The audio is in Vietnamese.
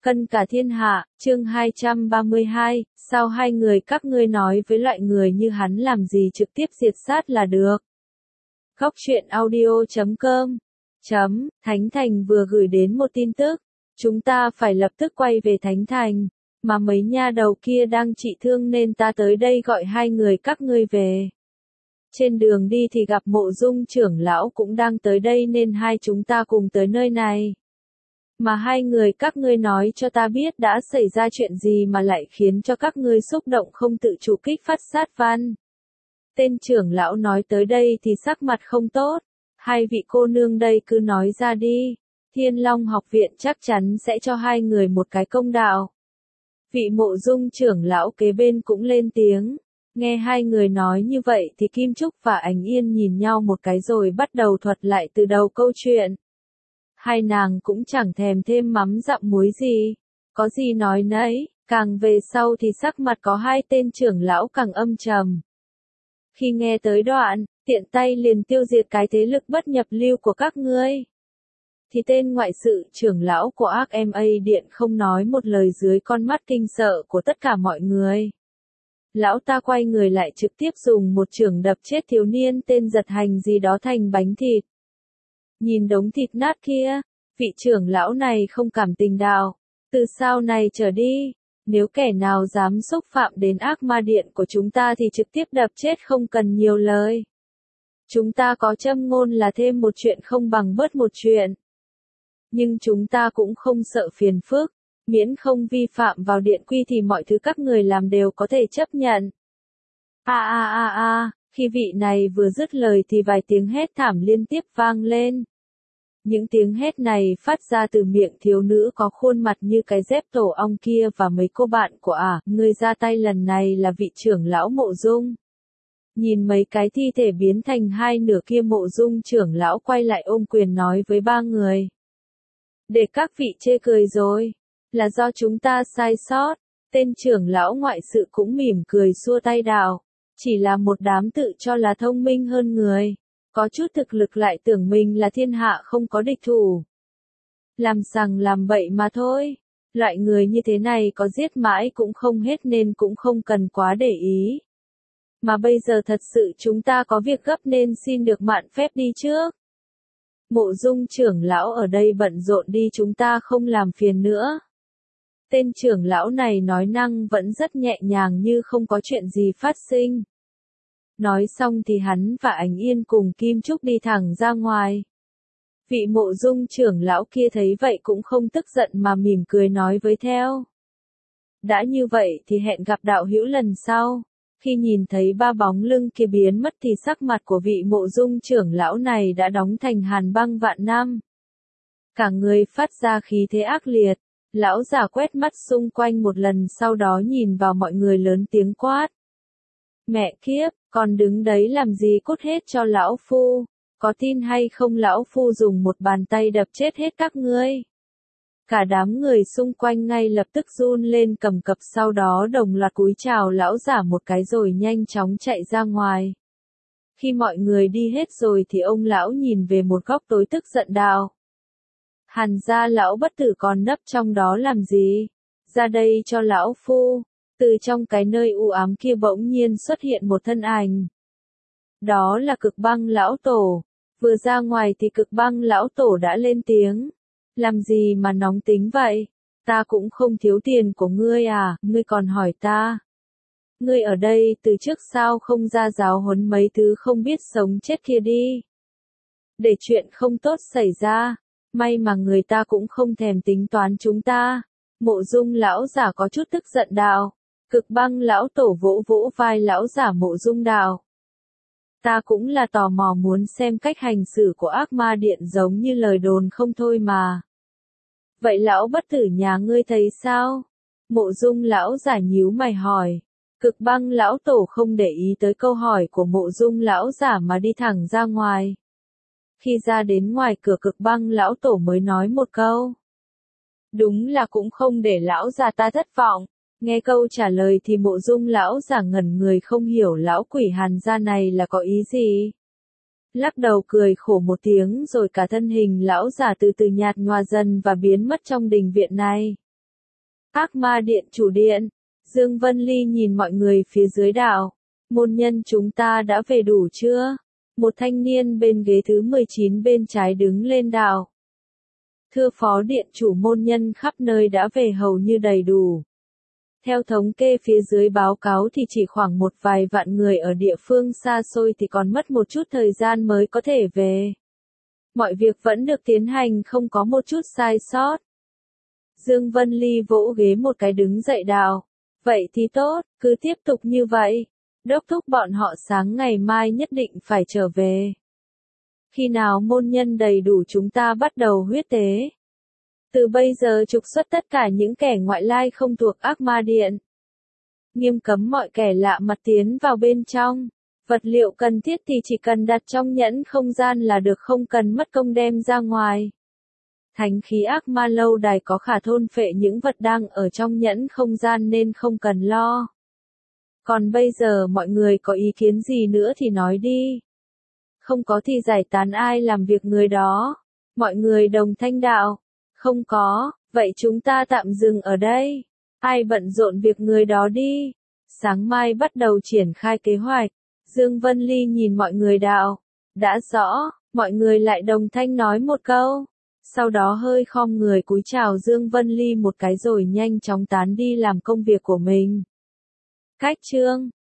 Cân cả thiên hạ, chương 232, sao hai người các ngươi nói với loại người như hắn làm gì trực tiếp diệt sát là được. Góc truyện audio.com Thánh Thành vừa gửi đến một tin tức, chúng ta phải lập tức quay về Thánh Thành, mà mấy nha đầu kia đang trị thương nên ta tới đây gọi hai người các ngươi về. Trên đường đi thì gặp Mộ Dung trưởng lão cũng đang tới đây nên hai chúng ta cùng tới nơi này. Mà hai người các ngươi nói cho ta biết đã xảy ra chuyện gì mà lại khiến cho các ngươi xúc động không tự chủ kích phát sát văn. Tên trưởng lão nói tới đây thì sắc mặt không tốt. Hai vị cô nương đây cứ nói ra đi. Thiên Long học viện chắc chắn sẽ cho hai người một cái công đạo. Vị Mộ Dung trưởng lão kế bên cũng lên tiếng. Nghe hai người nói như vậy thì Kim Trúc và Ảnh Yên nhìn nhau một cái rồi bắt đầu thuật lại từ đầu câu chuyện. Hai nàng cũng chẳng thèm thêm mắm dặm muối gì. Có gì nói nấy, càng về sau thì sắc mặt có hai tên trưởng lão càng âm trầm. Khi nghe tới đoạn, tiện tay liền tiêu diệt cái thế lực bất nhập lưu của các ngươi. Thì tên ngoại sự trưởng lão của Arkham Điện không nói một lời dưới con mắt kinh sợ của tất cả mọi người. Lão ta quay người lại trực tiếp dùng một chưởng đập chết thiếu niên tên Giật Hành gì đó thành bánh thịt. Nhìn đống thịt nát kia, vị trưởng lão này không cảm tình đạo. Từ sau này trở đi, nếu kẻ nào dám xúc phạm đến ác ma điện của chúng ta thì trực tiếp đập chết không cần nhiều lời. Chúng ta có châm ngôn là thêm một chuyện không bằng bớt một chuyện. Nhưng chúng ta cũng không sợ phiền phức, miễn không vi phạm vào điện quy thì mọi thứ các người làm đều có thể chấp nhận. Khi vị này vừa dứt lời thì vài tiếng hét thảm liên tiếp vang lên. Những tiếng hét này phát ra từ miệng thiếu nữ có khuôn mặt như cái dép tổ ong kia và mấy cô bạn của người ra tay lần này là vị trưởng lão Mộ Dung. Nhìn mấy cái thi thể biến thành hai nửa kia, Mộ Dung trưởng lão quay lại ôm quyền nói với ba người. Để các vị chê cười rồi, là do chúng ta sai sót. Tên trưởng lão ngoại sự cũng mỉm cười xua tay đạo, chỉ là một đám tự cho là thông minh hơn người. Có chút thực lực lại tưởng mình là thiên hạ không có địch thủ. Làm sằng làm bậy mà thôi. Loại người như thế này có giết mãi cũng không hết nên cũng không cần quá để ý. Mà bây giờ thật sự chúng ta có việc gấp nên xin được mạn phép đi trước. Mộ Dung trưởng lão ở đây bận rộn đi, chúng ta không làm phiền nữa. Tên trưởng lão này nói năng vẫn rất nhẹ nhàng như không có chuyện gì phát sinh. Nói xong thì hắn và Ảnh Yên cùng Kim Trúc đi thẳng ra ngoài. Vị Mộ Dung trưởng lão kia thấy vậy cũng không tức giận mà mỉm cười nói với theo. Đã như vậy thì hẹn gặp đạo hữu lần sau. Khi nhìn thấy ba bóng lưng kia biến mất thì sắc mặt của vị Mộ Dung trưởng lão này đã đóng thành hàn băng vạn năm. Cả người phát ra khí thế ác liệt. Lão già quét mắt xung quanh một lần sau đó nhìn vào mọi người lớn tiếng quát. Mẹ kiếp, còn đứng đấy làm gì, cút hết cho lão phu, có tin hay không lão phu dùng một bàn tay đập chết hết các ngươi. Cả đám người xung quanh ngay lập tức run lên cầm cập, sau đó đồng loạt cúi chào lão giả một cái rồi nhanh chóng chạy ra ngoài. Khi mọi người đi hết rồi thì ông lão nhìn về một góc tối tức giận đạo. Hàn gia lão bất tử còn nấp trong đó làm gì? Ra đây cho lão phu. Từ trong cái nơi u ám kia bỗng nhiên xuất hiện một thân ảnh. Đó là Cực Băng lão tổ. Vừa ra ngoài thì Cực Băng lão tổ đã lên tiếng. Làm gì mà nóng tính vậy? Ta cũng không thiếu tiền của ngươi à, ngươi còn hỏi ta. Ngươi ở đây từ trước sao không ra giáo huấn mấy thứ không biết sống chết kia đi. Để chuyện không tốt xảy ra, may mà người ta cũng không thèm tính toán chúng ta. Mộ Dung lão giả có chút tức giận đạo. Cực Băng lão tổ vỗ vỗ vai lão giả Mộ Dung đạo. Ta cũng là tò mò muốn xem cách hành xử của ác ma điện giống như lời đồn không thôi mà. Vậy lão bất tử nhà ngươi thấy sao? Mộ Dung lão giả nhíu mày hỏi. Cực Băng lão tổ không để ý tới câu hỏi của Mộ Dung lão giả mà đi thẳng ra ngoài. Khi ra đến ngoài cửa Cực Băng lão tổ mới nói một câu. Đúng là cũng không để lão già ta thất vọng. Nghe câu trả lời thì Mộ Dung lão giả ngẩn người không hiểu lão quỷ Hàn gia này là có ý gì. Lắc đầu cười khổ một tiếng rồi cả thân hình lão giả từ từ nhạt nhòa dần và biến mất trong đình viện này. Ác ma điện chủ điện. Dương Vân Ly nhìn mọi người phía dưới đạo. Môn nhân chúng ta đã về đủ chưa? Một thanh niên bên ghế thứ 19 bên trái đứng lên đạo. Thưa phó điện chủ, môn nhân khắp nơi đã về hầu như đầy đủ. Theo thống kê phía dưới báo cáo thì chỉ khoảng một vài vạn người ở địa phương xa xôi thì còn mất một chút thời gian mới có thể về. Mọi việc vẫn được tiến hành không có một chút sai sót. Dương Vân Ly vỗ ghế một cái đứng dậy đạo. Vậy thì tốt, cứ tiếp tục như vậy. Đốc thúc bọn họ sáng ngày mai nhất định phải trở về. Khi nào môn nhân đầy đủ chúng ta bắt đầu huyết tế. Từ bây giờ trục xuất tất cả những kẻ ngoại lai không thuộc ác ma điện. Nghiêm cấm mọi kẻ lạ mặt tiến vào bên trong. Vật liệu cần thiết thì chỉ cần đặt trong nhẫn không gian là được, không cần mất công đem ra ngoài. Thánh khí ác ma lâu đài có khả thôn phệ những vật đang ở trong nhẫn không gian nên không cần lo. Còn bây giờ mọi người có ý kiến gì nữa thì nói đi. Không có thì giải tán, ai làm việc người đó. Mọi người đồng thanh đạo. Không có, vậy chúng ta tạm dừng ở đây. Ai bận rộn việc người đó đi. Sáng mai bắt đầu triển khai kế hoạch. Dương Vân Ly nhìn mọi người đạo. Đã rõ, mọi người lại đồng thanh nói một câu. Sau đó hơi khom người cúi chào Dương Vân Ly một cái rồi nhanh chóng tán đi làm công việc của mình. Cách chương